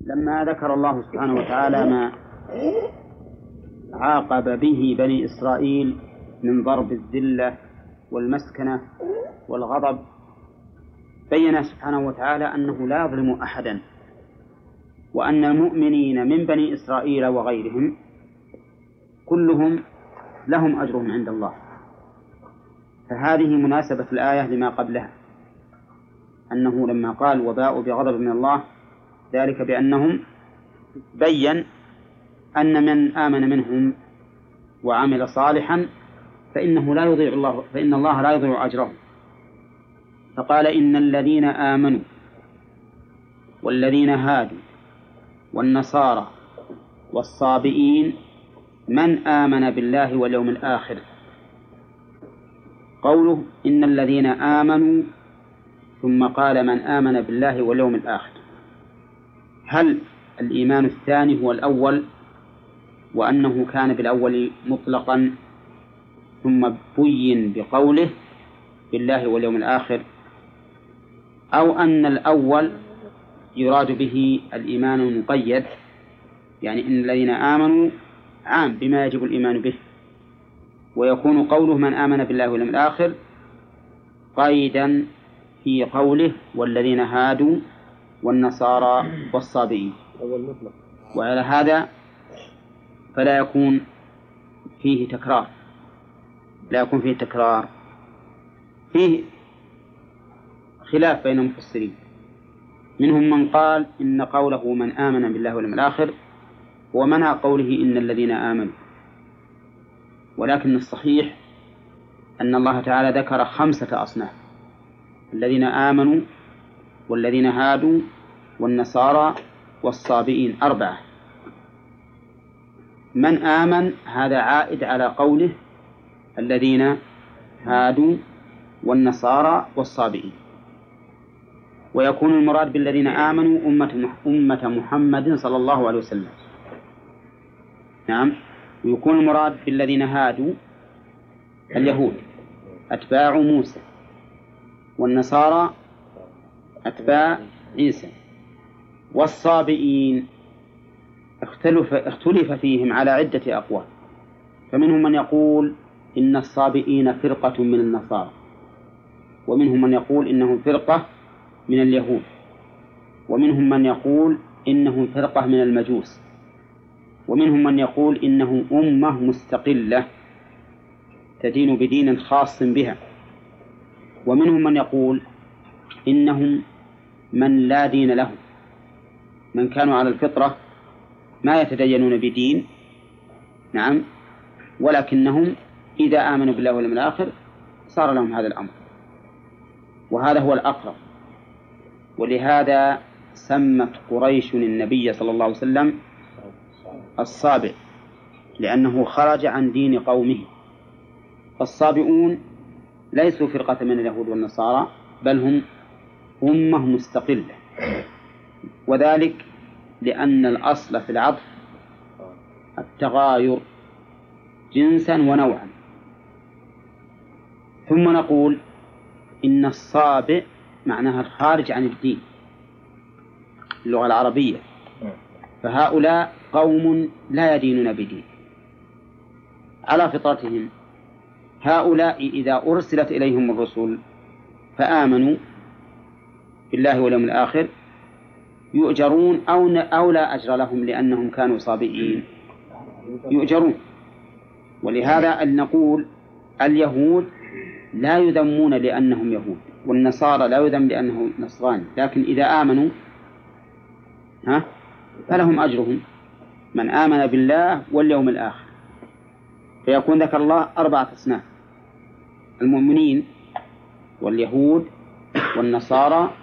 لما ذكر الله سبحانه وتعالى ما عاقب به بني إسرائيل من ضرب الذلة والمسكنة والغضب، بين سبحانه وتعالى أنه لا يظلم أحدا، وأن المؤمنين من بني إسرائيل وغيرهم كلهم لهم أجرهم عند الله. فهذه مناسبة الآية لما قبلها، أنه لما قال وباءوا بغضب من الله ذلك بأنهم بين أن من آمن منهم وعمل صالحا فإن الله لا يضيع أجره. فقال إن الذين آمنوا والذين هادوا والنصارى والصابئين من آمن بالله واليوم الآخر. قوله إن الذين آمنوا ثم قال من آمن بالله واليوم الآخر، هل الإيمان الثاني هو الأول وأنه كان بالأول مطلقا ثم بين بقوله بالله واليوم الآخر، أو أن الأول يراد به الإيمان المقيد، يعني إن الذين آمنوا عام بما يجب الإيمان به، ويكون قوله من آمن بالله واليوم الآخر قيدا في قوله والذين هادوا والنصارى والصابئين. وعلى هذا فلا يكون فيه تكرار، فيه خلاف بين المفسرين. منهم من قال إن قوله من آمن بالله واليوم الآخر ومنع قوله إن الذين آمنوا، ولكن الصحيح أن الله تعالى ذكر 5 أصناف: الذين آمنوا والذين هادوا والنصارى والصابئين 4. من آمن هذا عائد على قوله الذين هادوا والنصارى والصابئين، ويكون المراد بالذين آمنوا أمة محمد صلى الله عليه وسلم. نعم، ويكون المراد بالذين هادوا اليهود أتباع موسى، والنصارى أتباع عيسى، والصابئين اختلف فيهم على عدة أقوال. فمنهم من يقول إن الصابئين فرقة من النصارى، ومنهم من يقول إنهم فرقة من اليهود، ومنهم من يقول إنهم فرقة من المجوس، ومنهم من يقول إنهم أمة مستقلة تدين بدين خاص بها، ومنهم من يقول إنهم من لا دين لهم، من كانوا على الفطرة ما يتدينون بدين، نعم، ولكنهم إذا آمنوا بالله واليوم الآخر صار لهم هذا الأمر، وهذا هو الأقرب. ولهذا سمت قريش النبي صلى الله عليه وسلم الصابئ، لأنه خرج عن دين قومه. فالصابئون ليسوا فرقة من اليهود والنصارى، بل هم أمة مستقلة، وذلك لأن الأصل في العطف التغاير جنسا ونوعا. ثم نقول إن الصابئ معناها الخارج عن الدين اللغة العربية، فهؤلاء قوم لا يدينون بدين على فطرتهم. هؤلاء إذا أرسلت إليهم الرسل فآمنوا بالله واليوم الآخر يؤجرون أو لا أجر لهم لأنهم كانوا صابئين، يؤجرون. ولهذا نقول اليهود لا يذمون لأنهم يهود، والنصارى لا يذم لأنهم نصراني، لكن إذا آمنوا فلهم أجرهم من آمن بالله واليوم الآخر. فيكون ذكر الله 4 أصناف: المؤمنين واليهود والنصارى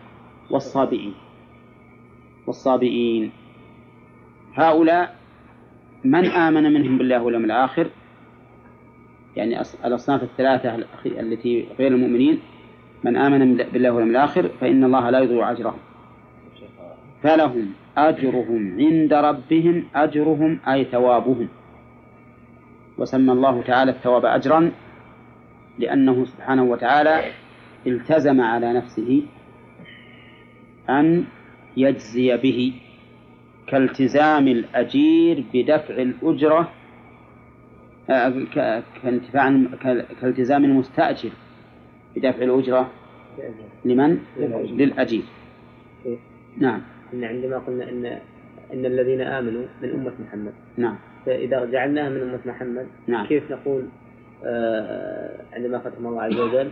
والصابئين. هؤلاء من آمن منهم بالله واليوم الآخر، يعني الأصناف 3 التي غير المؤمنين، من آمن بالله واليوم الآخر فإن الله لا يضيع أجرهم، فلهم أجرهم عند ربهم، أجرهم أي ثوابهم. وسمى الله تعالى الثواب أجرا لأنه سبحانه وتعالى التزم على نفسه أن يجزي به كالتزام الأجير بدفع الأجرة كالتزام المستأجر بدفع الأجرة لمن؟ للأجير. نعم. إن عندما قلنا إن الذين آمنوا من أمة محمد. نعم. فإذا جعلناها من أمة محمد. نعم. كيف نقول عندما ختم الله عز وجل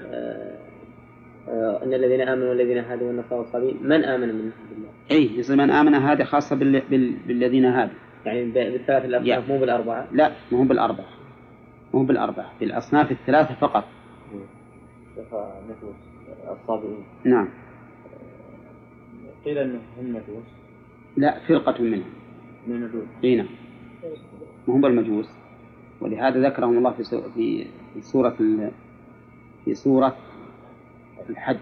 أن الذين آمنوا والذين هادوا والنصارى والصابئين من آمن منهم بالله؟ أي يصير من آمن هذا خاصة بالذين هادوا. يعني بالثلاث الأصناف مو بالأربعة؟ لا مو بالأربعة، مو بالأربعة، بالأصناف الثلاثة فقط. نفوس الصابئين. نعم. قيل أنهم هم نفوس. لا فرقة منهم. من النفوس. هنا وهم بالمجوس، ولهذا ذكرهم الله في سورة الحج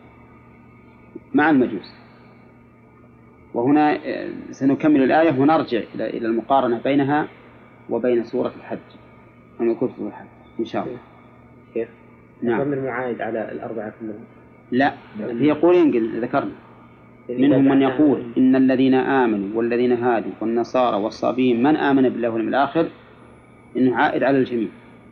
مع المجوس. وهنا سنكمل الآية ونرجع إلى المقارنة بينها وبين سورة الحج ونذكر سورة الحج إن شاء الله. كيف؟ نعم. ضمن معايد على الأربعة كلهم. لا هي قولين ذكرنا، منهم من يقول إن الذين آمنوا والذين هادوا والنصارى والصابئين من آمن بالله واليوم الآخر إنه عائد على الجميع،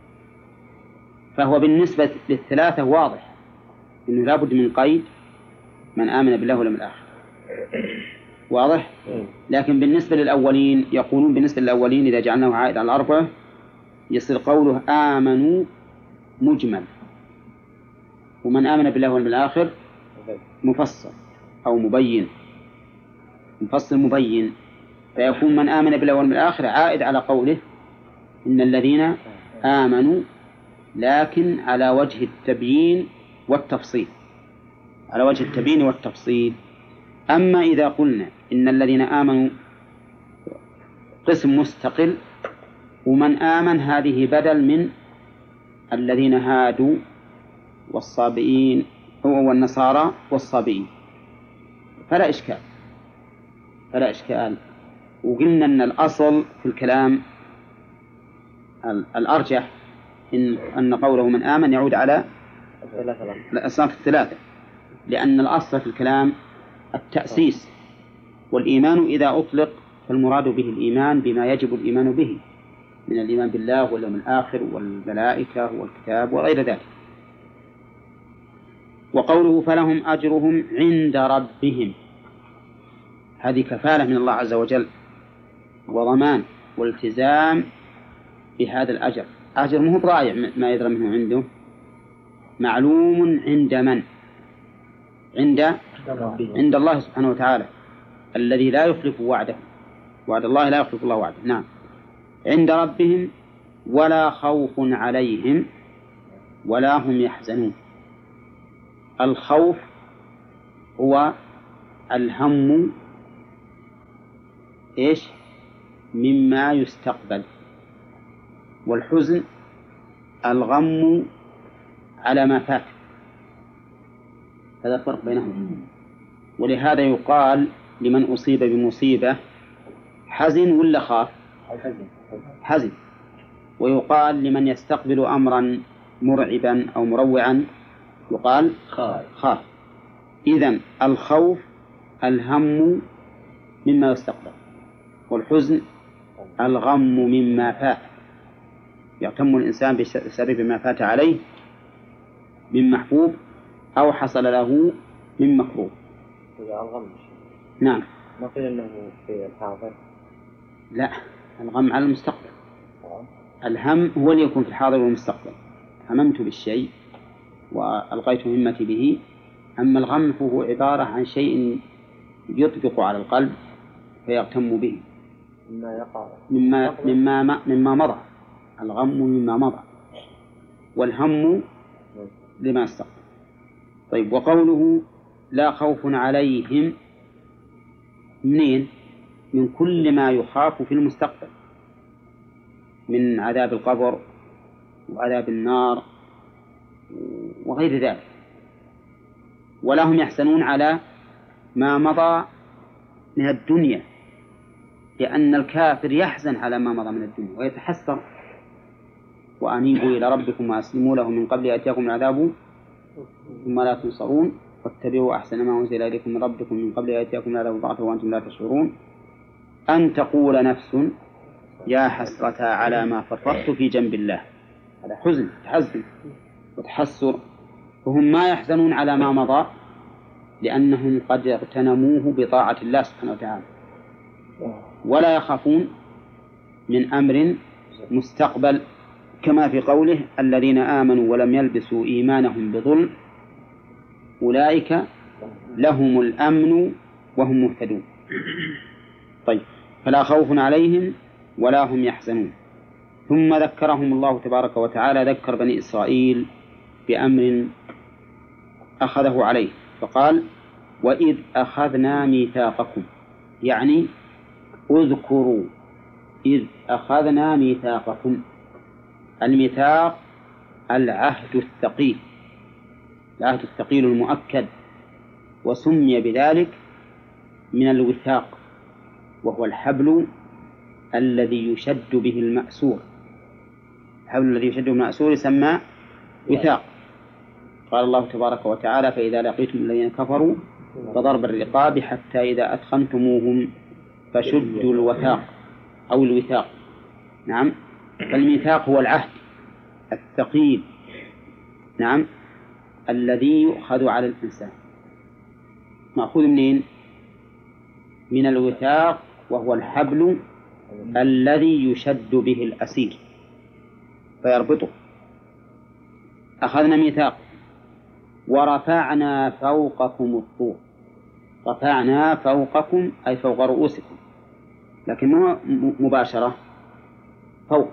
فهو بالنسبة للثلاثة واضح إنه لابد من قيد من آمن بالله واليوم الآخر، واضح. لكن بالنسبة للأولين يقولون بالنسبة للأولين إذا جعلناه عائد على الأربعة يصير قوله آمنوا مجمل، ومن آمن بالله واليوم الآخر مفصل أو مبين، مفصل مبين، فيكون من آمن بالله واليوم الآخر عائد على قوله إن الذين آمنوا، لكن على وجه التبيين والتفصيل، على وجه التبيين والتفصيل. أما إذا قلنا إن الذين آمنوا قسم مستقل ومن آمن هذه بدل من الذين هادوا والصابئين والنصارى والصابئين فلا إشكال، فلا إشكال. وقلنا أن الأصل في الكلام الأرجح أن قوله من آمن يعود على الأصناف الثلاثة، لأن الأصل في الكلام التأسيس، والإيمان إذا أطلق فالمراد به الإيمان بما يجب الإيمان به من الإيمان بالله واليوم الآخر والملائكة والكتاب وغير ذلك. وقوله فلهم أجرهم عند ربهم، هذه كفالة من الله عز وجل وضمان والتزام بهذا الأجر. أجر مو ضايع ما يدرى منه عنده، معلوم عند من؟ عند الله سبحانه وتعالى الذي لا يخلف وعده، وعد الله لا يخلف الله وعده. نعم. عند ربهم ولا خوف عليهم ولا هم يحزنون. الخوف هو الهم إيش مما يستقبل، والحزن الغم على ما فات، هذا الفرق بينهم. ولهذا يقال لمن أصيب بمصيبة حزن ولا خاف؟ حزن. ويقال لمن يستقبل أمرا مرعبا أو مروعا يقال خاف. إذن الخوف الهم مما يستقبل، والحزن الغم مما فات، يغتم الإنسان بسبب ما فات عليه من محبوب أو حصل له من مكروه. نعم. ما قيل أنه في الحاضر؟ لا، الغم على المستقبل. الهم هو اللي يكون في الحاضر والمستقبل، هممت بالشيء وألقيت همتي به. أما الغم فهو عبارة عن شيء يطبق على القلب فيغتم به مما مضى. الغم مما مضى والهم لما استقبل. طيب، وقوله لا خوف عليهم منين؟ من كل ما يخاف في المستقبل من عذاب القبر وعذاب النار وغير ذلك. ولا هم يحزنون على ما مضى من الدنيا، لأن الكافر يحزن على ما مضى من الدنيا ويتحسر. وأنيبوا إلى ربكم وأسلموا له من قبل يأتيكم العذاب ثم لا تنصرون واتبعوا أحسن ما أنزل إليكم من ربكم من قبل يأتيكم العذاب بغتة وأنتم لا تشعرون أن تقول نفس يا حسرة على ما فرطت في جنب الله. هذا حزن، تحزن وتحسر. وهم ما يحزنون على ما مضى لأنهم قد اغتنموه بطاعة الله سبحانه وتعالى، ولا يخافون من أمر مستقبل، كما في قوله الذين آمنوا ولم يلبسوا إيمانهم بظلم أولئك لهم الأمن وهم مهتدون. طيب، فلا خوف عليهم ولا هم يحزنون. ثم ذكرهم الله تبارك وتعالى، ذكر بني إسرائيل بأمر أخذه عليه، فقال وإذ أخذنا ميثاقكم، يعني اذكروا إذ أخذنا ميثاقكم. الميثاق العهد الثقيل، العهد الثقيل المؤكد، وسمي بذلك من الوثاق، وهو الحبل الذي يشد به المأسور. الحبل الذي يشد به المأسور يسمى وثاق. قال الله تبارك وتعالى فإذا لقيتم الذين كفروا فضرب الرقاب حتى إذا أثخنتموهم فشدوا الوثاق أو الوثاق. نعم، فالميثاق هو العهد الثقيل، نعم، الذي يؤخذ على الإنسان. مأخوذ منين؟ من الوثاق، وهو الحبل الذي يشد به الأسير فيربطه. أخذنا ميثاق ورفعنا فوقكم الطور. رفعنا فوقكم أي فوق رؤوسكم، لكن ما مباشرة، فوق.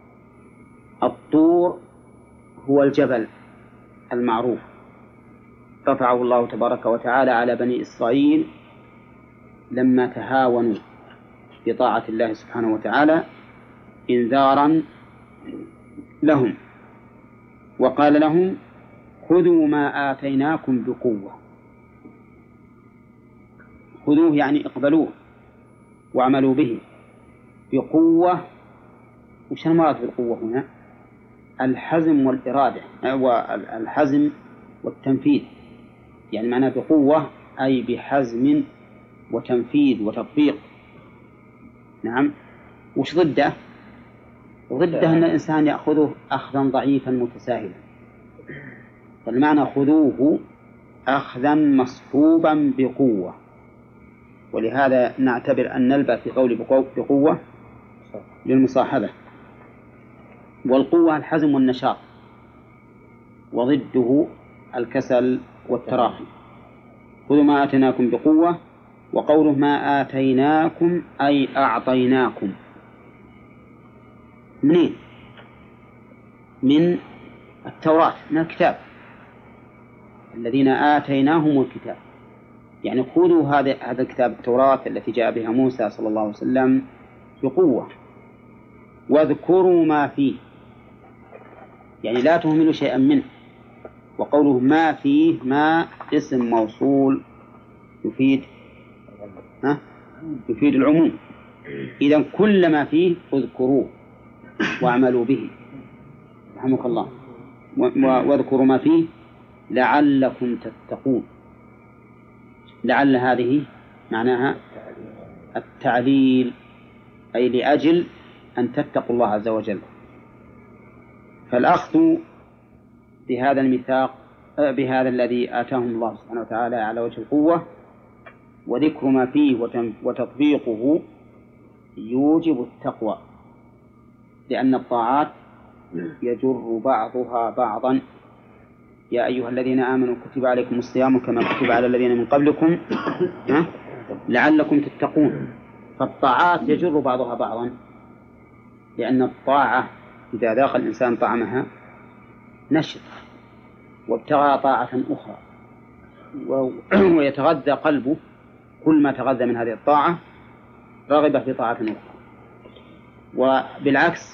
الطور هو الجبل المعروف، رفعه الله تبارك وتعالى على بني إسرائيل لما تهاونوا بطاعة الله سبحانه وتعالى إنذارا لهم، وقال لهم خذوا ما آتيناكم بقوة. خذوه يعني اقبلوه واعملوا به بقوة. وش المراد بالقوة هنا؟ الحزم والإرادة، والحزم والتنفيذ، يعني معناه بقوة أي بحزم وتنفيذ وتطبيق. نعم. وش ضده؟ ضده أن الإنسان يأخذه أخذا ضعيفا متساهلا. فالمعنى خذوه أخذا مصحوبا بقوة. ولهذا نعتبر أن نلبى في قول بقوة للمصاحبة. والقوة الحزم والنشاط، وضده الكسل والتراخي. خذوا ما آتيناكم بقوة. وقوله ما آتيناكم أي أعطيناكم. منين؟ من التوراة، من الكتاب، الذين آتيناهم الكتاب. يعني خذوا هذا الكتاب التوراة التي جاء بها موسى صلى الله عليه وسلم بقوة، واذكروا ما فيه، يعني لا تهملوا شيئا منه. وقوله ما فيه، ما اسم موصول يفيد العموم. إذن كل ما فيه اذكروه واعملوا به، رحمك الله. واذكروا ما فيه لعلكم تتقون. لعل هذه معناها التعليل، أي لأجل أن تتقوا الله عز وجل. فالأخذ بهذا الميثاق، بهذا الذي آتاهم الله سبحانه وتعالى على وجه القوة، وذكر ما فيه وتطبيقه يوجب التقوى، لأن الطاعات يجر بعضها بعضا. يا أيها الذين آمنوا كتب عليكم الصيام كما كتب على الذين من قبلكم لعلكم تتقون. فالطاعات يجر بعضها بعضا، لأن الطاعة إذا ذاق الإنسان طعمها نشط وابتغى طاعة أخرى، ويتغذى قلبه كل ما تغذى من هذه الطاعة رغب في طاعة أخرى. وبالعكس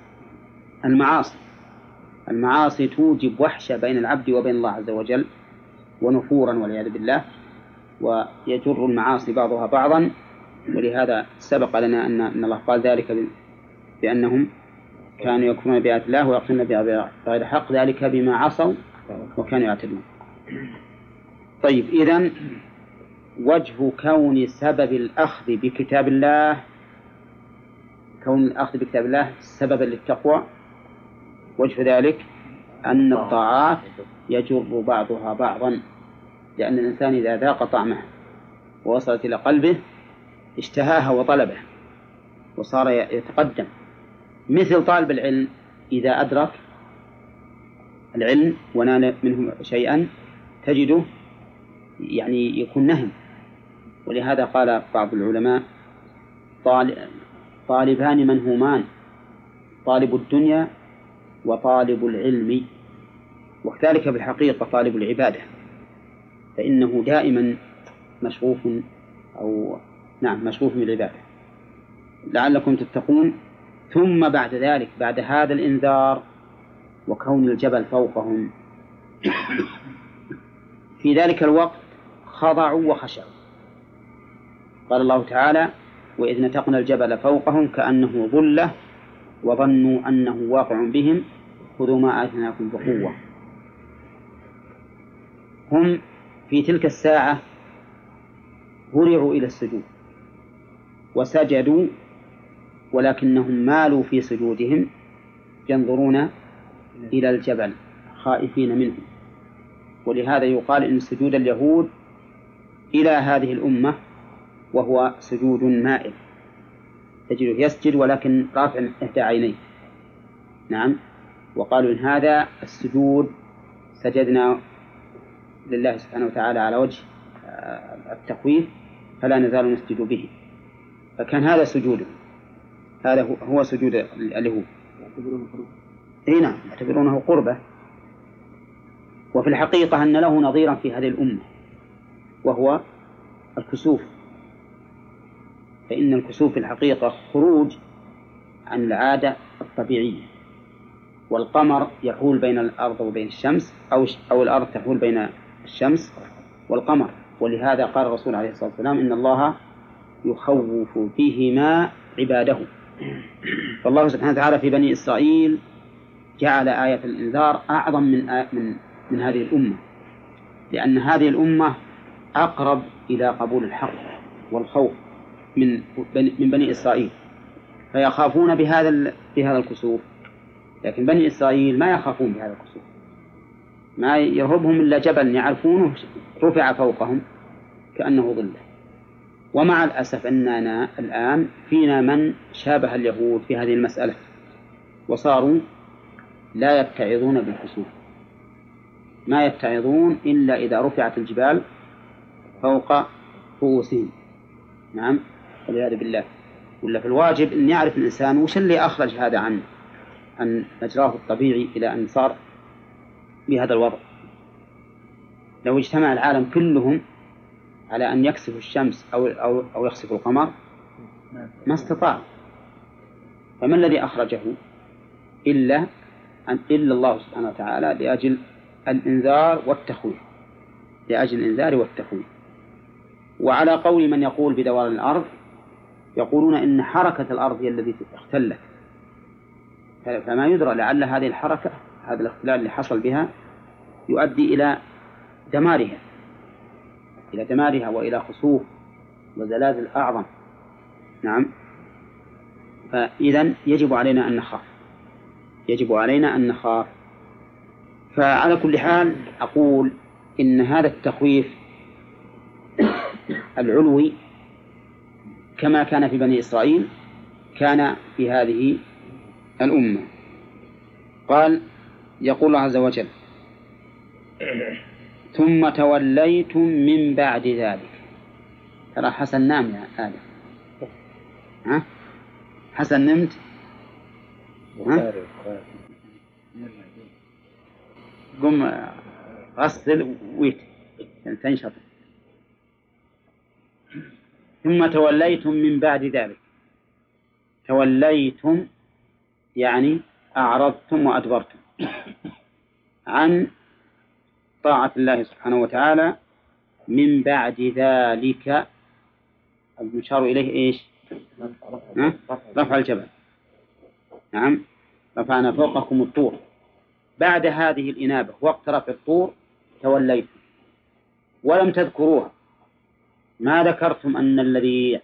المعاصي توجب وحشة بين العبد وبين الله عز وجل ونفورا والعياذ بالله، ويجر المعاصي بعضها بعضا. ولهذا سبق لنا أن الله قال ذلك بأنهم كانوا يكفرون بآيات الله ويقتلون بغير حق، ذلك بما عصوا وكانوا يعتدون. طيب، إذن وجه كون سبب الأخذ بكتاب الله، كون الأخذ بكتاب الله سببا للتقوى، وجه ذلك أن الطاعات يجر بعضها بعضا، لأن الإنسان إذا ذاق طعمه ووصلت إلى قلبه اشتهاها وطلبه وصار يتقدم، مثل طالب العلم إذا أدرك العلم ونال منه شيئا تجده يعني يكون نهم. ولهذا قال بعض العلماء طالبان منهومان، طالب الدنيا وطالب العلم، وكذلك بالحقيقة طالب العبادة، فإنه دائما مشغوف مشغوف بالعبادة لعلكم تتقون. ثم بعد ذلك، بعد هذا الإنذار وكون الجبل فوقهم، في ذلك الوقت خضعوا وخشعوا. قال الله تعالى: وإذ نتقنا الجبل فوقهم كأنه ظلة وظنوا أنه واقع بهم خذوا ما آتيناكم بقوة. هم في تلك الساعة هرعوا إلى السجود وسجدوا، ولكنهم مالوا في سجودهم ينظرون إلى الجبل خائفين منه. ولهذا يقال إن سجود اليهود إلى هذه الأمة وهو سجود مائل، تجده يسجد ولكن رافع إحدى عينيه. نعم، وقالوا إن هذا السجود سجدنا لله سبحانه وتعالى على وجه التخويف فلا نزال نسجد به، فكان هذا سجوده، هذا هو سجود اليهود. نعم، يعتبرونه قربة. وفي الحقيقة أن له نظيرا في هذه الأمة وهو الكسوف، فإن الكسوف في الحقيقة خروج عن العادة الطبيعية، والقمر يحول بين الأرض وبين الشمس، أو الأرض تحول بين الشمس والقمر. ولهذا قال الرسول عليه الصلاة والسلام: إن الله يخوف بهما عباده. فالله سبحانه وتعالى في بني إسرائيل جعل آية الإنذار أعظم من هذه الأمة، لأن هذه الأمة أقرب إلى قبول الحق والخوف من بني إسرائيل، فيخافون بهذا الكسوف. لكن بني إسرائيل ما يخافون بهذا الكسوف، ما يرهبهم إلا جبل يعرفونه رفع فوقهم كأنه ظله. ومع الأسف أننا الآن فينا من شابه اليهود في هذه المسألة، وصاروا لا يتعظون بالكسوف، ما يتعظون إلا إذا رفعت الجبال فوق رؤوسهم. نعم، والعياذ بالله. ولا في الواجب أن يعرف الإنسان وش اللي أخرج هذا عن مجراه الطبيعي إلى أن صار بهذا الوضع. لو اجتمع العالم كلهم على أن يكسفوا الشمس أو يخسفوا القمر ما استطاع. فما الذي أخرجه إلا الله سبحانه وتعالى لأجل الإنذار والتخويف، لأجل الإنذار والتخويف. وعلى قول من يقول بدوران الأرض، يقولون إن حركة الأرض هي التي اختلت، فما يدرى لعل هذه الحركة، هذا الاختلال اللي حصل بها يؤدي إلى دمارها وإلى خسوف وزلازل أعظم. نعم، فإذن يجب علينا أن نخاف. فعلى كل حال أقول إن هذا التخويف العلوي كما كان في بني إسرائيل كان في هذه الأمة. قال: يقول الله عز وجل: ثم توليتم من بعد ذلك. ترى حسن نام يا آدم، حسن نمت، قم غسل ويت تنشط. ثم توليتم من بعد ذلك. توليتم يعني أعرضتم وأدبرتم عن طاعة الله سبحانه وتعالى من بعد ذلك. المشار إليه إيش؟ رفع الجبل. نعم، رفعنا فوقكم الطور. بعد هذه الإنابة وقت رفع الطور توليتم ولم تذكروها، ما ذكرتم أن الذي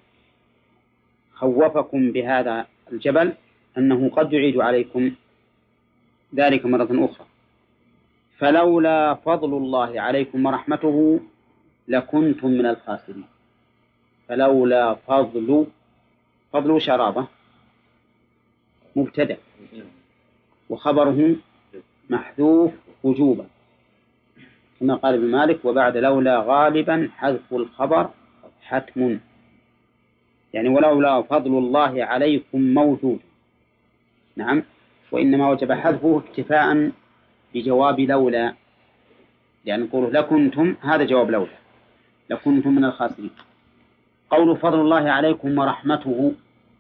خوفكم بهذا الجبل أنه قد يعيد عليكم ذلك مرة أخرى. فلولا فضل الله عليكم ورحمته لكنتم من الخاسرين. فلولا فضل شرابة مبتدأ وخبره محذوف وجوبا كما قال ابن مالك: وبعد لولا غالبا حذف الخبر حتم. يعني ولولا فضل الله عليكم موجود، نعم، وإنما وجب حذفه اكتفاء بجواب لولا، يعني نقول لكنتم، هذا جواب لولا، لكنتم من الخاسرين. قول فضل الله عليكم ورحمته،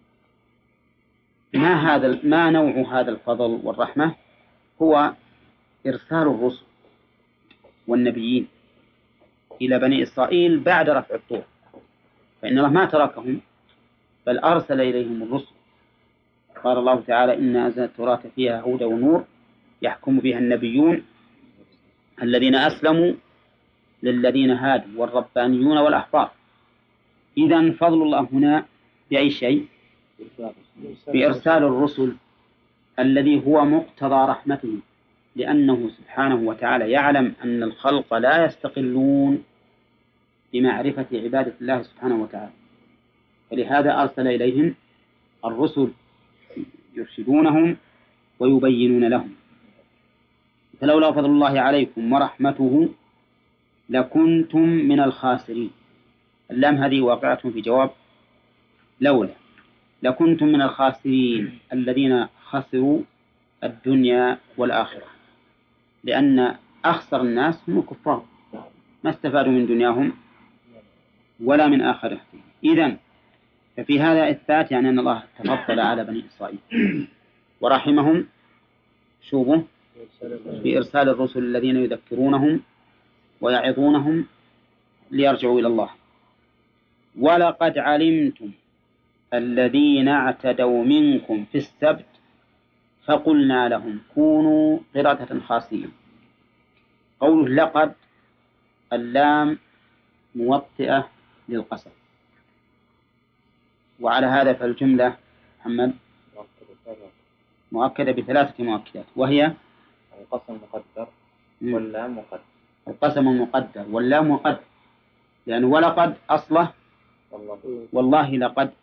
ما نوع هذا الفضل والرحمة؟ هو إرسال الرسل والنبيين إلى بني إسرائيل بعد رفع الطور، فإن الله ما تركهم بل أرسل إليهم الرسل. قال الله تعالى: إنا أنزلنا التوراة فيها هدى ونور يحكم بها النبيون الذين أسلموا للذين هادوا والربانيون والأحبار. إذن فضل الله هنا بأي شيء؟ بإرسال الرسل الذي هو مقتضى رحمته، لأنه سبحانه وتعالى يعلم أن الخلق لا يستقلون بمعرفة عبادة الله سبحانه وتعالى، فلهذا أرسل إليهم الرسل يرشدونهم ويبينون لهم. فلولا فضل الله عليكم ورحمته لكنتم من الخاسرين. اللام هذه واقعة في جواب لولا. لكنتم من الخاسرين الذين خسروا الدنيا والآخرة، لأن أخسر الناس هم الكفار، ما استفادوا من دنياهم ولا من آخرتهم. إذن ففي هذا إثبات يعني أن الله تفضل على بني إسرائيل ورحمهم شوبه بإرسال الرسل الذين يذكرونهم ويعظونهم ليرجعوا إلى الله. ولقد علمتم الذين اعتدوا منكم في السبت فقلنا لهم كونوا قردة خاسئين. قوله لقد، اللام موطئة للقسم، وعلى هذا فالجملة محمد مؤكدة بثلاثة مؤكدات، وهي القسم مقدر واللام مقدر. القسم المقدر واللام مقدر، لأنه ولقد أصله والله لقد.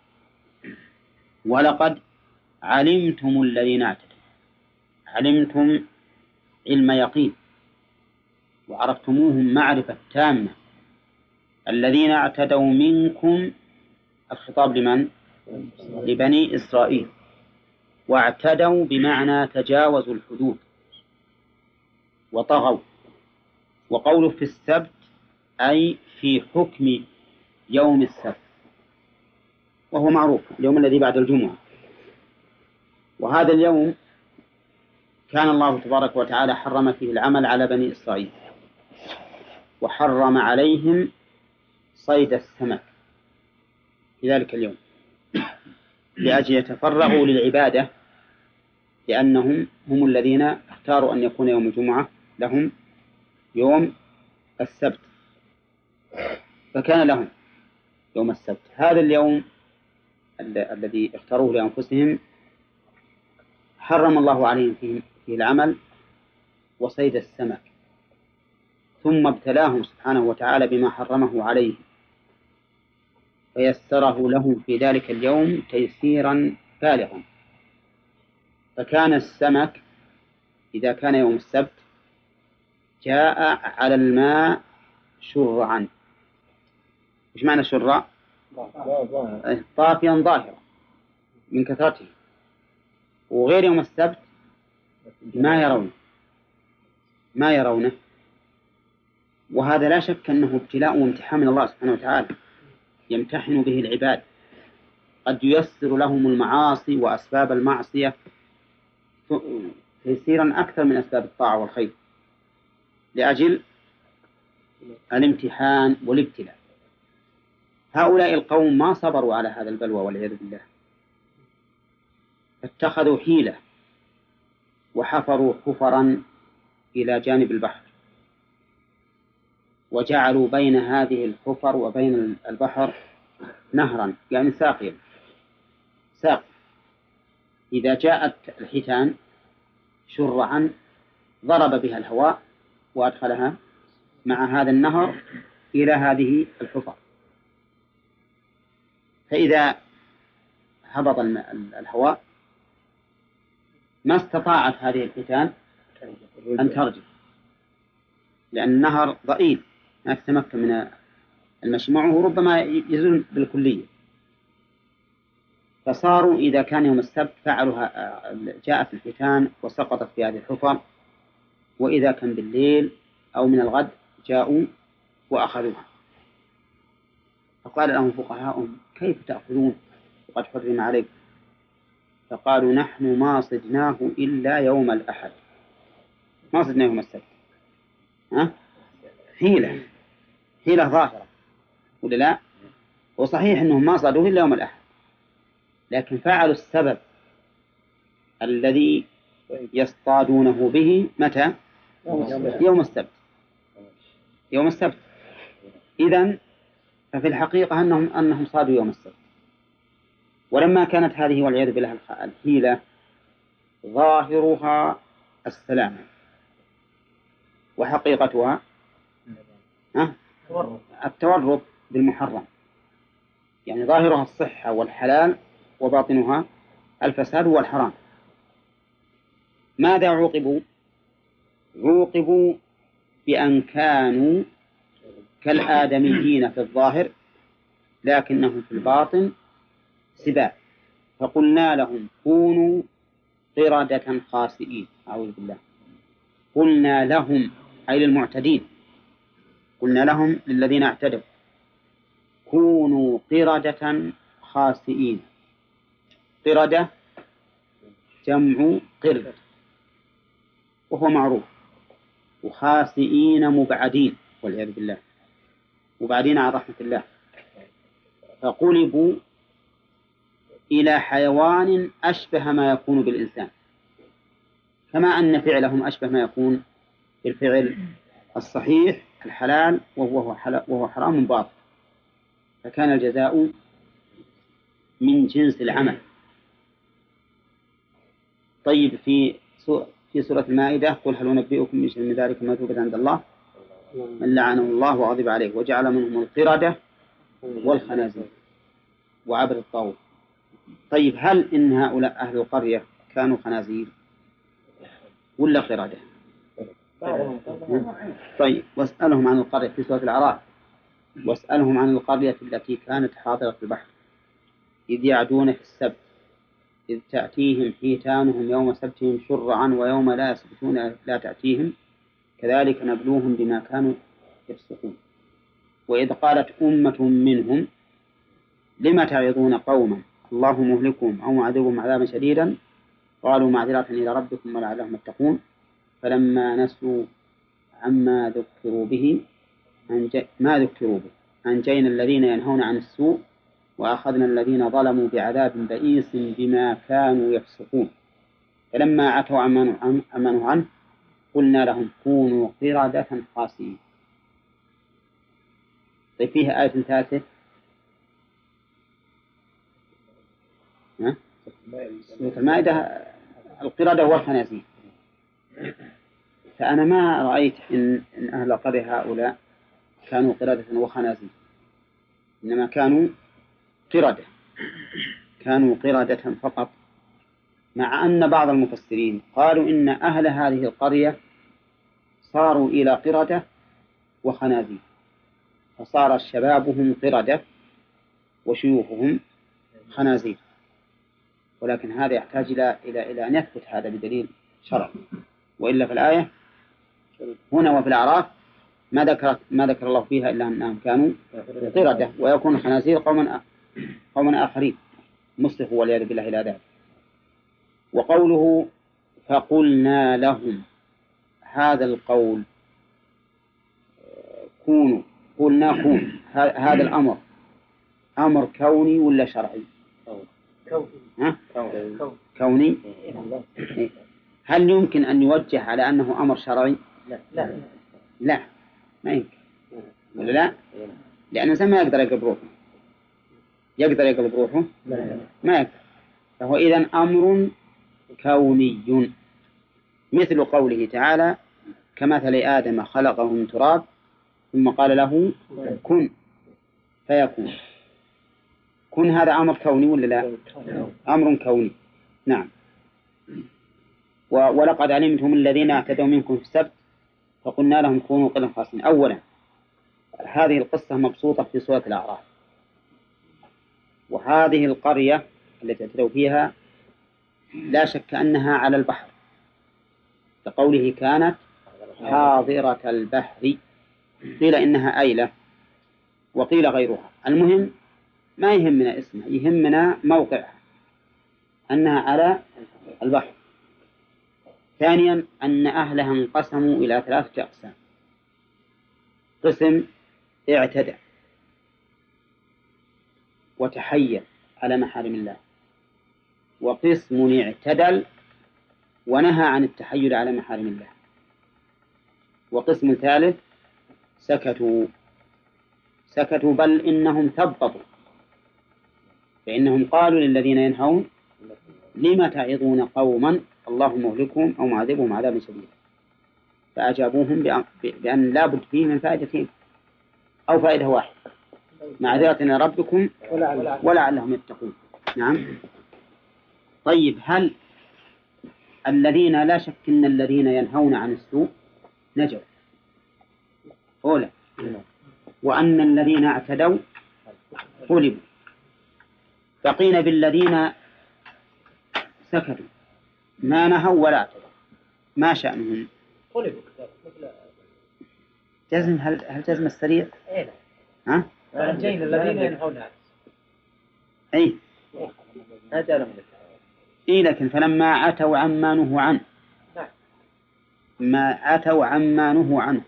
ولقد علمتم الذين اعتدوا، علمتم علم يقين وعرفتموهم معرفة تامة. الذين اعتدوا منكم، الخطاب لمن؟ لبني إسرائيل. واعتدوا بمعنى تجاوزوا الحدود وطغوا. وقوله في السبت أي في حكم يوم السبت، وهو معروف اليوم الذي بعد الجمعة. وهذا اليوم كان الله تبارك وتعالى حرم فيه العمل على بني إسرائيل، وحرم عليهم صيد السمك في ذلك اليوم لأجل يتفرغوا للعبادة، لأنهم هم الذين اختاروا أن يكون يوم الجمعة لهم يوم السبت، فكان لهم يوم السبت. هذا اليوم الذي اختاروه لأنفسهم حرم الله عليهم فيه العمل وصيد السمك، ثم ابتلاهم سبحانه وتعالى بما حرمه عليهم، فيسره لهم في ذلك اليوم تيسيرا بالغا. فكان السمك إذا كان يوم السبت جاء على الماء شرعا. إيش معنى شرع؟ طافيا ظاهرا من كثرته. وغير يوم السبت ما يرونه. وهذا لا شك أنه ابتلاء وامتحان من الله سبحانه وتعالى يمتحن به العباد، قد ييسر لهم المعاصي وأسباب المعصية تيسيرا أكثر من أسباب الطاعة والخير لأجل الامتحان والابتلاء. هؤلاء القوم ما صبروا على هذا البلوى والعياذ بالله، اتخذوا حيلة وحفروا حفرا إلى جانب البحر وجعلوا بين هذه الحفر وبين البحر نهرا، يعني ساقيا، ساق. إذا جاءت الحيتان شرعا ضرب بها الهواء وأدخلها مع هذا النهر إلى هذه الحفر، فإذا هبط الهواء ما استطاعت هذه الحيتان أن ترجع، لأن النهر ضئيل ما تتمكن من المشي معه، وربما يزول بالكلية. فصاروا إذا كان يوم السبت فعلوا جاءت الحيتان وسقطت في هذه الحفر، وإذا كان بالليل أو من الغد جاءوا وأخذوها. فقال لهم فقهاؤهم: كيف تأخذون وقد حرم عليكم؟ فقالوا: نحن ما صدناه إلا يوم الأحد، ما صدنا يوم السبت. حيلة ظاهرة ولا لا؟ وصحيح أنهم ما صادوه إلا يوم الأحد، لكن فعلوا السبب الذي يصطادونه به متى؟ يوم السبت. يوم السبت. إذن ففي الحقيقة أنهم صادوا يوم السبت. ولما كانت هذه والعياذ بالله الحيلة ظاهرها السلامة وحقيقتها التورط بالمحرم، يعني ظاهرها الصحة والحلال وباطنها الفساد والحرام. ماذا عوقبوا؟ عوقبوا بأن كانوا كالآدميين في الظاهر لكنهم في الباطن سباع، فقلنا لهم كونوا قردة خاسئين. أعوذ بالله. قلنا لهم أي للمعتدين، قلنا لهم للذين اعتدوا: كونوا قردة خاسئين. قردة جمع قرد وهو معروف، وخاسئين مبعدين والعياذ بالله، مبعدين عن رحمة الله. فقلبوا إلى حيوان أشبه ما يكون بالإنسان، كما أن فعلهم أشبه ما يكون بالفعل الصحيح الحلال وهو حرام باطل، فكان الجزاء من جنس العمل. طيب في سورة المائدة: قل هل أنبئكم بشر من ذلك مثوبة عند الله من لعنه الله وغضب عليه وجعل منهم القردة والخنازير وعبد الطاغوت. طيب هل إن هؤلاء أهل القرية كانوا خنازير ولا قردة؟ طيب واسألهم عن القرية في سورة الأعراف: واسألهم عن القرية التي كانت حاضرة البحر إذ يعدون في السبت إذ تأتيهم حيتانهم يوم سبتهم شرعا ويوم لا يسبتون لا تأتيهم كذلك نبلوهم بما كانوا يفسقون. وإذ قالت أمة منهم لم تعظون قوما الله مهلكهم أو معذبهم عذابا شديدا قالوا معذرة إلى ربكم ولعلهم يتقون فلما نسوا عما ذكروا به أنجينا الذين ينهون عن السوء وأخذنا الذين ظلموا بعذاب بئيس بما كانوا يفسقون فلما عتوا عما نهوا عنه قلنا لهم كونوا قردة خاسئين. طيب فيها آية ثالثة سورة المائدة: القردة والخنازير. فأنا ما رأيت إن أهل القرية هؤلاء كانوا قردة وخنازير، إنما كانوا قردة فقط، مع أن بعض المفسرين قالوا إن أهل هذه القرية صاروا إلى قردة وخنازير، فصار شبابهم قردة وشيوخهم خنازير، ولكن هذا يحتاج إلى أن يثبت هذا بدليل شرعي، وإلا في الآية هنا وفي الأعراف ما ذكر الله فيها إلا أنهم كانوا قردة، ويكون الخنازير قوما آخرين مصلحوا والعياذ بالله إلى ذلك. وقوله فقلنا لهم، هذا القول كونوا قلنا كون، هذا الأمر أمر كوني ولا شرعي؟ كوني. هل يمكن أن يوجه على أنه أمر شرعي؟ لا ما يمكن. ولا لا؟ لأن الإنسان ما يقدر يقلب روحه. يقدر يقلب روحه؟ ما يقدر. فهو إذن أمر كوني، مثل قوله تعالى كمثل آدم خلقه من تراب ثم قال له كن فيكون. كن هذا أمر كوني ولا لا؟ أمر كوني. نعم. ولقد علمتم الذين اعتدوا منكم في السبت فقلنا لهم كونوا قردة خاسئين. أولا هذه القصة مبسوطة في سورة الأعراف، وهذه القرية التي اعتدوا فيها لا شك أنها على البحر، كقوله كانت حاضرة البحر، قيل إنها أيلة وقيل غيرها. المهم ما يهمنا اسمها، يهمنا موقعها أنها على البحر. ثانيا أن أهلها انقسموا إلى 3 أقسام: قسم اعتدى وتحيل على محارم الله، وقسم اعتدل ونهى عن التحيل على محارم الله، وقسم ثالث سكتوا بل إنهم ثبطوا، فإنهم قالوا للذين ينهون لم تعظون قوما الله مهلكهم أو معذبهم عذابا شديدا، فأجابوهم بأن لا بد فيه من فائدتين أو فائدة واحدة: معذرة إلى ربكم ولعلهم يتقون. نعم. طيب، هل الذين لا شك أن الذين ينهون عن السوء نجوا أولا، وأن الذين اعتدوا غلبوا، بقينا بالذين سكتوا ما نهوا ولا اعتدوا، ما شأنهم؟ غلبوا جزم. هل جزم السريع؟ إيه. ها؟ الذين ينهون عن أي هذا لهم. إيه، لكن فلما عتوا عما نهوا عنه، ما عتوا عما نهوا عنه.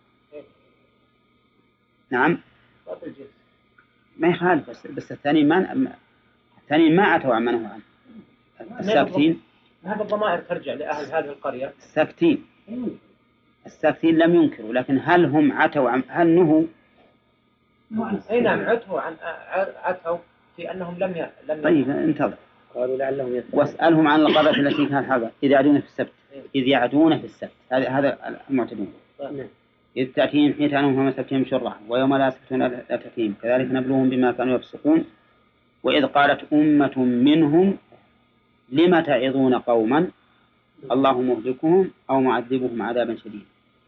نعم، ما يخالف، بس الثاني ما عتوا عما نهوا عنه. الساكتين، هذا الضمائر ترجع لأهل هذه القرية. الساكتين لم ينكروا، لكن هل هم هل نهوا؟ أي نعم، عتوا في أنهم لم طيب انتظر. قالوا لعلهم يتقون. واسألهم عن القرية التي كانت حاضرة إذ يعدون في السبت. هذا المعتدون. إذ تأتيهم حيتانهم فما سبتهم شرعا ويوم لا سبتون لا تأتيهم كذلك نبلوهم بما كانوا يفسقون. وإذ قالت أمة منهم لم تعظون قوما الله مهلكهم أو معذبهم عذابا شديدا.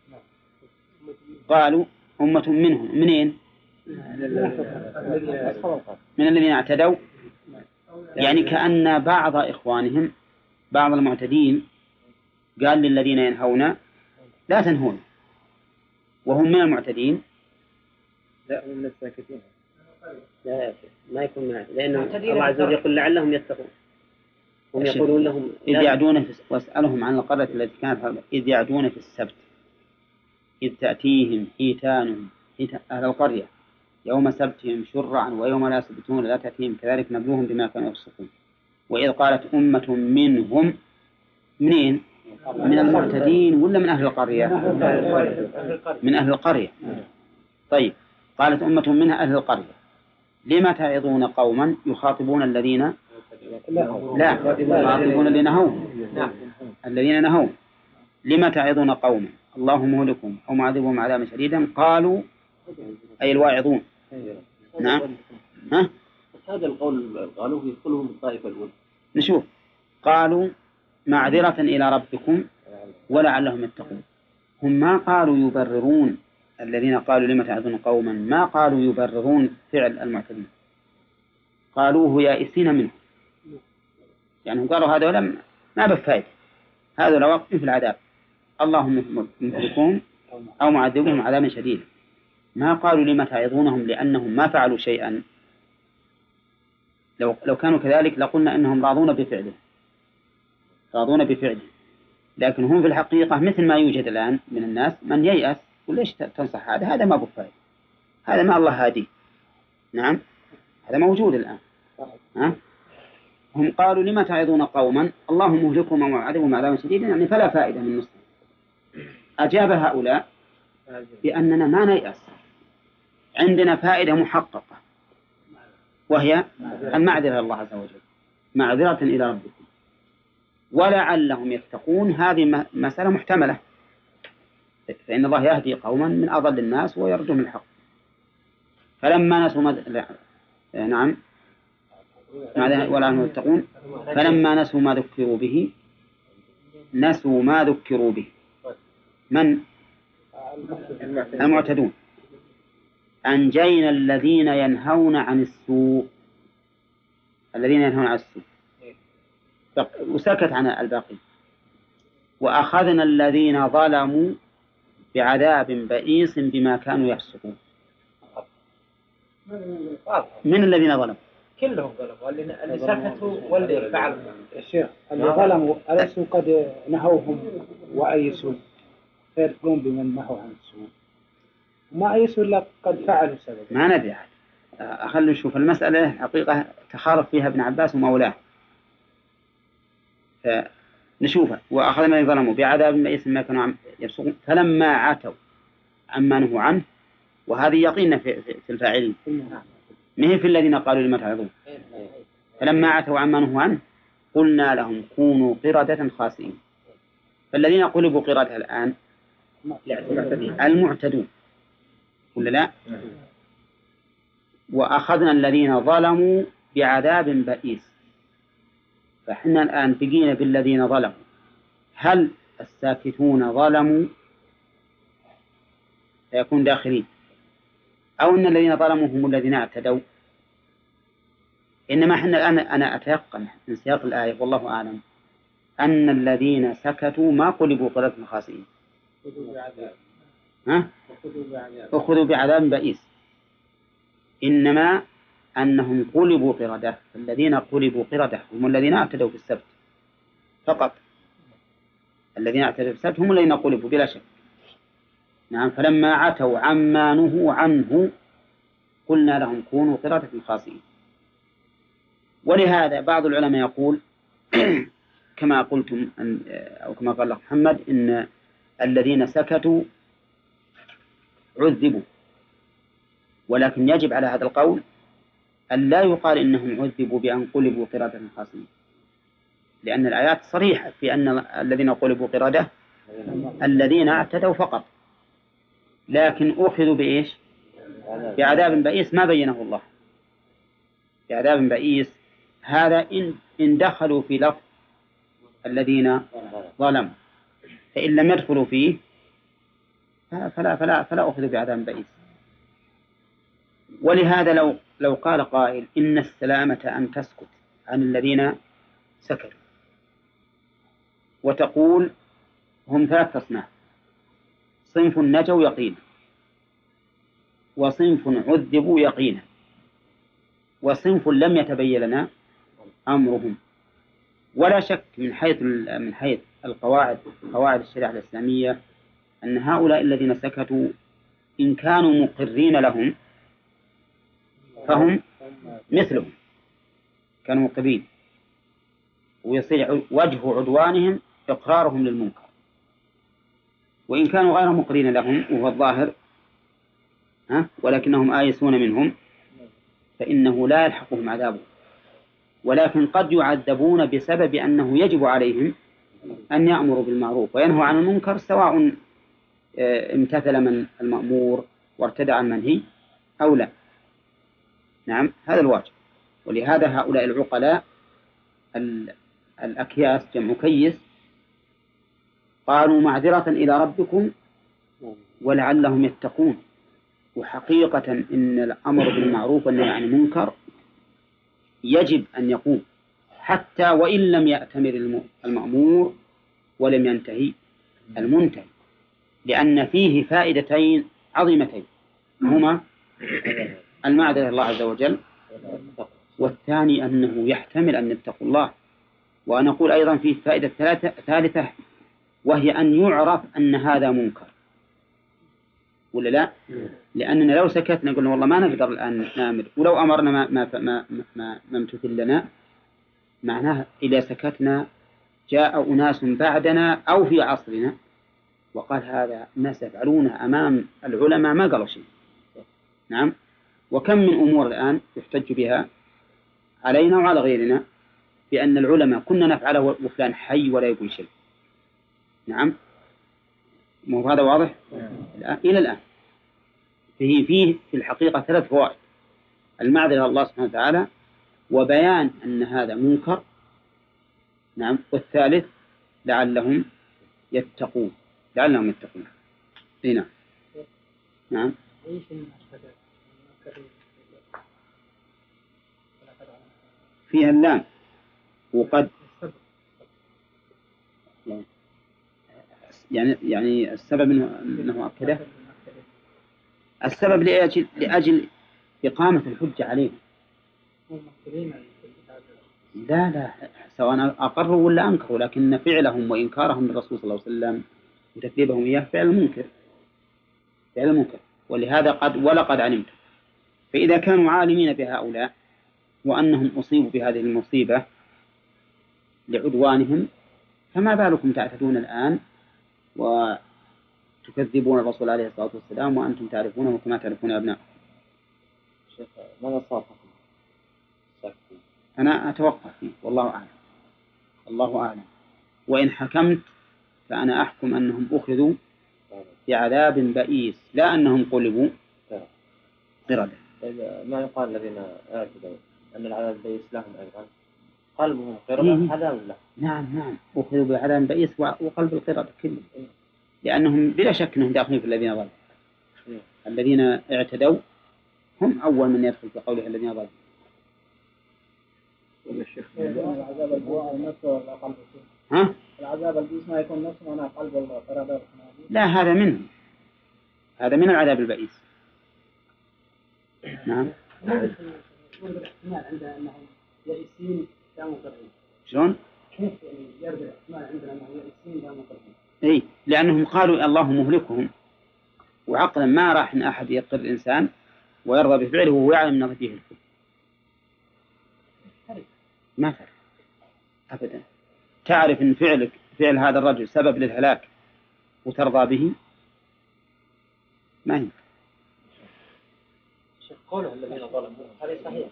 قالوا أمة منهم، منين؟ من الذين اعتدوا، يعني كأن بعض إخوانهم بعض المعتدين قال للذين ينهون لا تنهون، وهم من المعتدين. لا، هم من الساكتين. لا، ما يكون معه، لأنه الله عز وجل يقول لعلهم يتقون. هم يقولون لهم إذ يعدون واسألهم عن القرية التي كانت إذ يعدون في السبت إذ تأتيهم حيتانهم أهل القرية يوم سبتهم شرعا ويوم لا سبتون لا تأتيهم كذلك نبلوهم بما كانوا يفسقون. وإذ قالت أمة منهم، منين؟ من المعتدين ولا من أهل القرية؟ من أهل القرية. طيب، قالت أمة منها أهل القرية لما تعظون قوما، يخاطبون الذين لا يخاطبون الذين نهوا. لما تعظون قوما الله مهلكهم أو معذبهم عذابا شديدا. قالوا أي الواعظون. نعم. ها؟ هذا القول قالوه يدخلهم الطائفة الأولى. نشوف. قالوا معذرة إلى ربكم ولعلهم يتقون. هم ما قالوا يبررون، الذين قالوا لما تعظون قوما ما قالوا يبررون فعل المعتدين، قالوه يائسين منه، يعني هم قالوا هذا ولم ما بفائدة، هذا لوقت في العذاب اللهم مهلكون أو معذبهم عذابا شديدا. ما قالوا لما تعظونهم لأنهم ما فعلوا شيئا. لو كانوا كذلك لقلنا أنهم راضون بفعله، لكن هم في الحقيقة مثل ما يوجد الآن من الناس من ييأس وليش تنصح هذا ما بفائدة، هذا ما الله هادي. نعم، هذا موجود الآن. هم قالوا لما تعظون قوما الله مهلكهم أو معذبهم عذابا شديدا، يعني فلا فائدة من نصر. أجاب هؤلاء بأننا ما نيأس، عندنا فائدة محققة وهي المعذرة إلى الله عز وجل، معذرة إلى ربكم ولعلهم يتقون. هذه مسألة محتملة، فإن الله يهدي قوما من أضل الناس ويرجوهم الحق. فلما نسوا نعم ولعلهم يتقون فلما نسوا ما ذكروا به نسوا ما ذكروا به. من؟ المعتدون. أنجينا الذين ينهون عن السوء، الذين ينهون عن السوء وسكت عن الباقي. وأخذنا الذين ظلموا بعذاب بئيس بما كانوا يفسقون. من الذين ظلموا؟ كلهم ظلموا، اللي سكتوا واللي فعلوا. الشيخ اللي ظلموا أليسوا قد نهوهم وأيسوا، فيرفقون بمن نهوا عن السوء، ما أيسوا إلا قد فعلوا سبب. ما ندري أحد. أخلوا نشوف المسألة حقيقة تخالف فيها ابن عباس ومولاه، فنشوفها. وأخذنا الذين ظلموا بعذاب بئيس بما كانوا يفسقون فلما عتوا عما نهوا عنه. وهذه يقينا في الفاعلين، ما هي في الذين قالوا لما تعظون. فلما عتوا عما نهوا عنه قلنا لهم كونوا قردة خاسئين. فالذين قلبوا قردة الآن المعتدون ولا لا؟ وأخذنا الذين ظلموا بعذاب بئيس. فإحنا الآن بقينا بالذين ظلموا. هل الساكتون ظلموا فيكون داخلين، أو أن الذين ظلموا هم الذين اعتدوا؟ إنما إحنا الآن أنا أتيقن من سياق الآية والله أعلم أن الذين سكتوا ما قلبوا قردة خاسئين، أخذوا بعذاب بئيس، إنما أنهم قلبوا قردة. الذين قلبوا قردة هم الذين اعتدوا في السبت فقط. الذين اعتدوا في السبت هم الذين قلبوا بلا شك. نعم. فلما عتوا عما نهوا عنه قلنا لهم كونوا قردة خاسئين. ولهذا بعض العلماء يقول كما قلتم أو كما قال محمد إن الذين سكتوا عذبوا، ولكن يجب على هذا القول أن لا يقال إنهم عذبوا بأن قلبوا قردة خاسئين، لأن الآيات صريحة في أن الذين قلبوا قردة الذين اعتدوا فقط، لكن أخذوا بإيش؟ بعذاب بئيس ما بينه الله. بعذاب بئيس هذا إن دخلوا في لفظ الذين ظلموا، فإن لم يدخلوا فيه فلا أخذوا بعذاب بئيس. ولهذا لو قال قائل إن السلامة أن تسكت عن الذين سكتوا وتقول هم 3 أصناف: صنف نجوا يقينا، وصنف عذبوا يقينا، وصنف لم يتبين لنا أمرهم. ولا شك من حيث قواعد الشريعة الإسلامية أن هؤلاء الذين سكتوا إن كانوا مقرين لهم فهم مثلهم، كانوا مقرين، ويصير وجه عدوانهم إقرارهم للمنكر. وإن كانوا غير مقرين لهم وهو الظاهر ولكنهم آيسون منهم فإنه لا يلحقهم عذابه، ولكن قد يعذبون بسبب أنه يجب عليهم أن يأمروا بالمعروف وينهوا عن المنكر، سواء امتثل من المأمور وارتدع المنهي أو لا. نعم، هذا الواجب. ولهذا هؤلاء العقلاء الأكياس جمع كيس قالوا معذرة إلى ربكم ولعلهم يتقون. وحقيقة إن الأمر بالمعروف والنهي عن المنكر يجب أن يقوم حتى وإن لم يأتمر المأمور ولم ينتهي المنتهي، لأن فيه فائدتين عظيمتين هما المعذرة الله عز وجل، والثاني أنه يحتمل أن يتقوا الله. وأنا أقول أيضا فيه فائدة ثالثة وهي أن يعرف أن هذا منكر ولا لا؟ لأننا لو سكتنا قلنا والله ما نقدر الآن نامر، ولو أمرنا ما امتثل لنا، معناه إذا سكتنا جاء أناس بعدنا أو في عصرنا وقال هذا الناس يفعلونه أمام العلماء ما قالوا شيء. نعم. وكم من أمور الآن يحتج بها علينا وعلى غيرنا بأن العلماء كنا نفعله وفلان حي ولا يقول شيء. نعم، مو هذا واضح؟ إلى الآن فيه في الحقيقة 3 فوائد: المعذرة إلى الله سبحانه وتعالى، وبيان أن هذا منكر، نعم، والثالث لعلهم يتقون. نعم. نعم. فيها اللام وقد، يعني السبب أنه أكده، السبب لأجل إقامة الحجة عليه. لا سواء أقروا ولا أنكروا، لكن فعلهم وإنكارهم للرسول صلى الله عليه وسلم وتكذيبهم إياه فعل منكر، ولهذا ولقد علمت. فإذا كانوا عالمين بهؤلاء وأنهم أصيبوا بهذه المصيبة لعدوانهم، فما بالكم تعتدون الآن وتكذبون الرسول عليه الصلاة والسلام وأنتم تعرفونه كما تعرفون أبناء. شيخ ماذا صار؟ أنا أتوقف فيه والله أعلم. وإن حكمت فأنا أحكم أنهم أخذوا بعذاب بئيس، لا أنهم قلبوا قردة. ما يقال الذين اعتدوا أن العذاب البئيس لهم أيضا قلبهم قردة عذاب له. نعم أخذوا بعذاب بئيس وقلب القردة كله، لأنهم بلا شك أنهم داخلين في الذين ظلموا. الذين اعتدوا هم أول من يدخل في قوله الذين ظلموا. العذاب البئيس نفسه ولا قلب ها؟ العذاب البئيس ما يكون نفسه ولا قلب القردة. لا، هذا من العذاب البئيس. نعم. عندنا أنهم يئسين لا مقرين. شلون؟ كيف يرد الاحتمال عندنا أنهم يئسين لا مقرين؟ إيه، لأنهم قالوا الله مهلكهم، وعقلا ما راح إن أحد يقر الإنسان ويرضى بفعله وهو يعلم أنه فيه الكفر. ما فرق أبدا. تعرف إن فعل هذا الرجل سبب للهلاك وترضى به؟ ما هي. قوله الذين ظلموا هذا صحيح،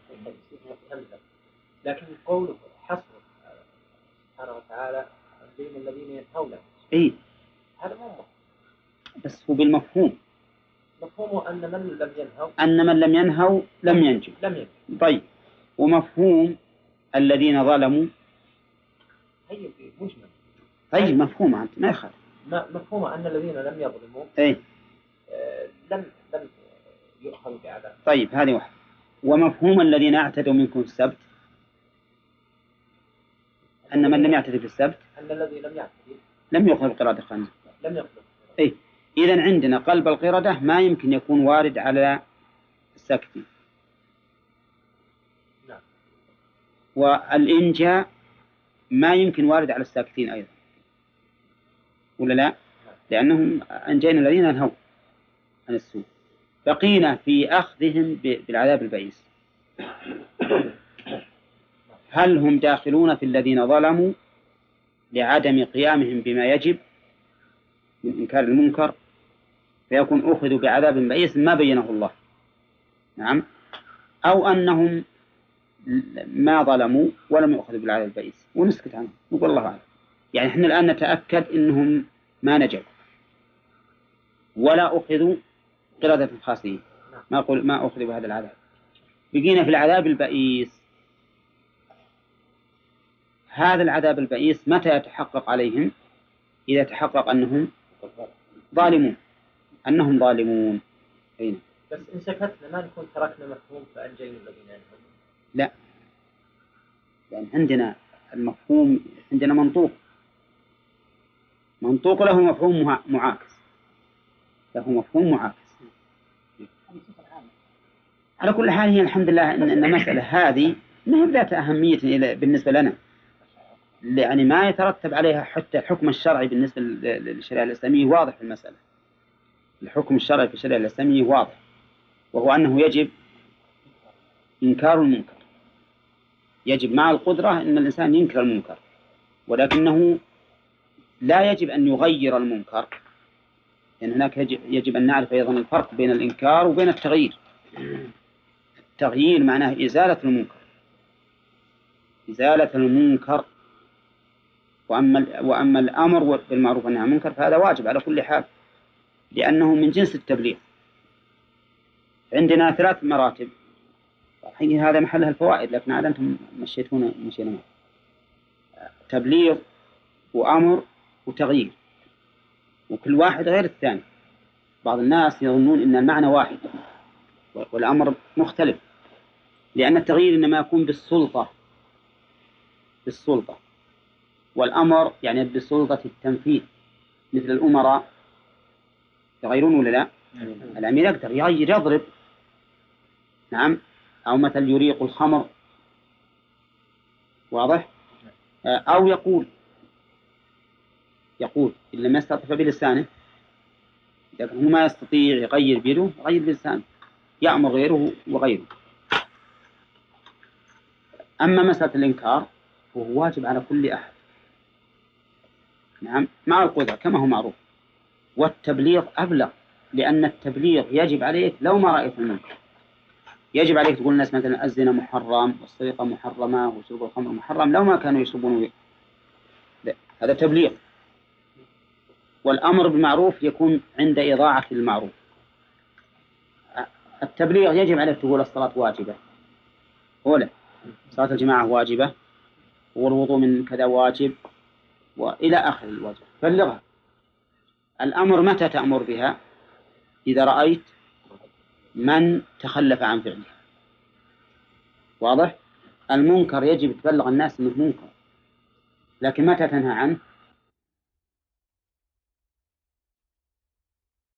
لكن قوله حصر سبحانه وتعالى بين الذين ينهون، إيه، هذا مو بس هو بالمفهوم. مفهومه أن من لم ينهوا لم ينجوا. طيب، ومفهوم الذين ظلموا هي مجمل. طيب مفهوم أنت ما يخالف. مفهومه أن الذين لم يظلموا لم يؤخذوا بعذاب. طيب هذه واحدة. ومفهوم الذين اعتدوا منكم في السبت أن من لم يعتدي في السبت أن الذي لم يعتدي لم يأخذ القردة خانزة. لم يأخذ. إيه، إذن عندنا قلب القردة ما يمكن يكون وارد على الساكتين. نعم. والإنجاء ما يمكن وارد على الساكتين أيضا، ولا لا؟ لأنهم أنجينا الذين انهوا عن السوء. بقينا في أخذهم بالعذاب البئيس. هل هم داخلون في الذين ظلموا لعدم قيامهم بما يجب من إنكار المنكر فيكون أخذوا بعذاب بئيس ما بينه الله؟ نعم. أو أنهم ما ظلموا ولم يأخذوا بالعذاب البئيس ونسكت عنه نقول الله أعلم. يعني إحنا الآن نتأكد إنهم ما نجوا ولا أخذوا قردة خاسئين، ما أخذوا بهذا العذاب. بقينا في العذاب البئيس. هذا العذاب البئيس متى يتحقق عليهم؟ إذا تحقق أنهم ظالمون. أين؟ بس إن سكتنا ما نكون تركنا مفهوم فأنجينا الذين ينهون. لا، لأن عندنا المفهوم، عندنا منطوق له مفهوم معاكس. على كل حال هي الحمد لله إن المسألة هذه ما هي ذات أهمية بالنسبة لنا، يعني ما يترتب عليها حتى الحكم الشرعي بالنسبة للشريعة الإسلامية واضح في المسألة. الحكم الشرعي في الشريعة الإسلامية واضح، وهو أنه يجب إنكار المنكر. يجب مع القدرة أن الإنسان ينكر المنكر، ولكنه لا يجب أن يغير المنكر، لأن هناك يجب أن نعرف أيضا الفرق بين الإنكار وبين التغيير. التغيير معناه إزالة المنكر، إزالة المنكر. وأما الأمر بالمعروف والنهي عن المنكر فهذا واجب على كل حال، لأنه من جنس التبليغ. عندنا 3 مراتب، هذا محلها الفوائد، لكن عاد أنتم مشينا معه. تبليغ وأمر وتغيير، وكل واحد غير الثاني. بعض الناس يظنون أن المعنى واحد والأمر مختلف، لأن التغيير إنما يكون بالسلطة، والأمر يعني بسلطة التنفيذ، مثل الأمراء يغيرون ولا لا؟ الأمير يقدر يغير، يضرب، نعم، أو مثل يريق الخمر، واضح؟ أو يقول إن لم يستطع بلسانه، لكن هو ما يستطيع يغير بيده، يغير بلسانه، يأمر غيره وغيره. أما مسألة الإنكار فهو واجب على كل أحد، نعم، مع القدرة كما هو معروف. والتبليغ أبلغ، لأن التبليغ يجب عليك لو ما رأيت المنكر. يجب عليك تقول الناس مثلا الزنا محرم والسرقة محرمة وشرب الخمر محرم لو ما كانوا يشربون. هذا تبليغ. والأمر بالمعروف يكون عند إضاعة المعروف. التبليغ يجب عليك تقول الصلاة واجبة، أولا صلاة الجماعة واجبة، والوضوء من كذا واجب، وإلى آخر الواجب، بلغها. الأمر متى تأمر بها؟ إذا رأيت من تخلف عن فعله، واضح؟ المنكر يجب تبلغ الناس أنه منكر، لكن متى تنهى عنه؟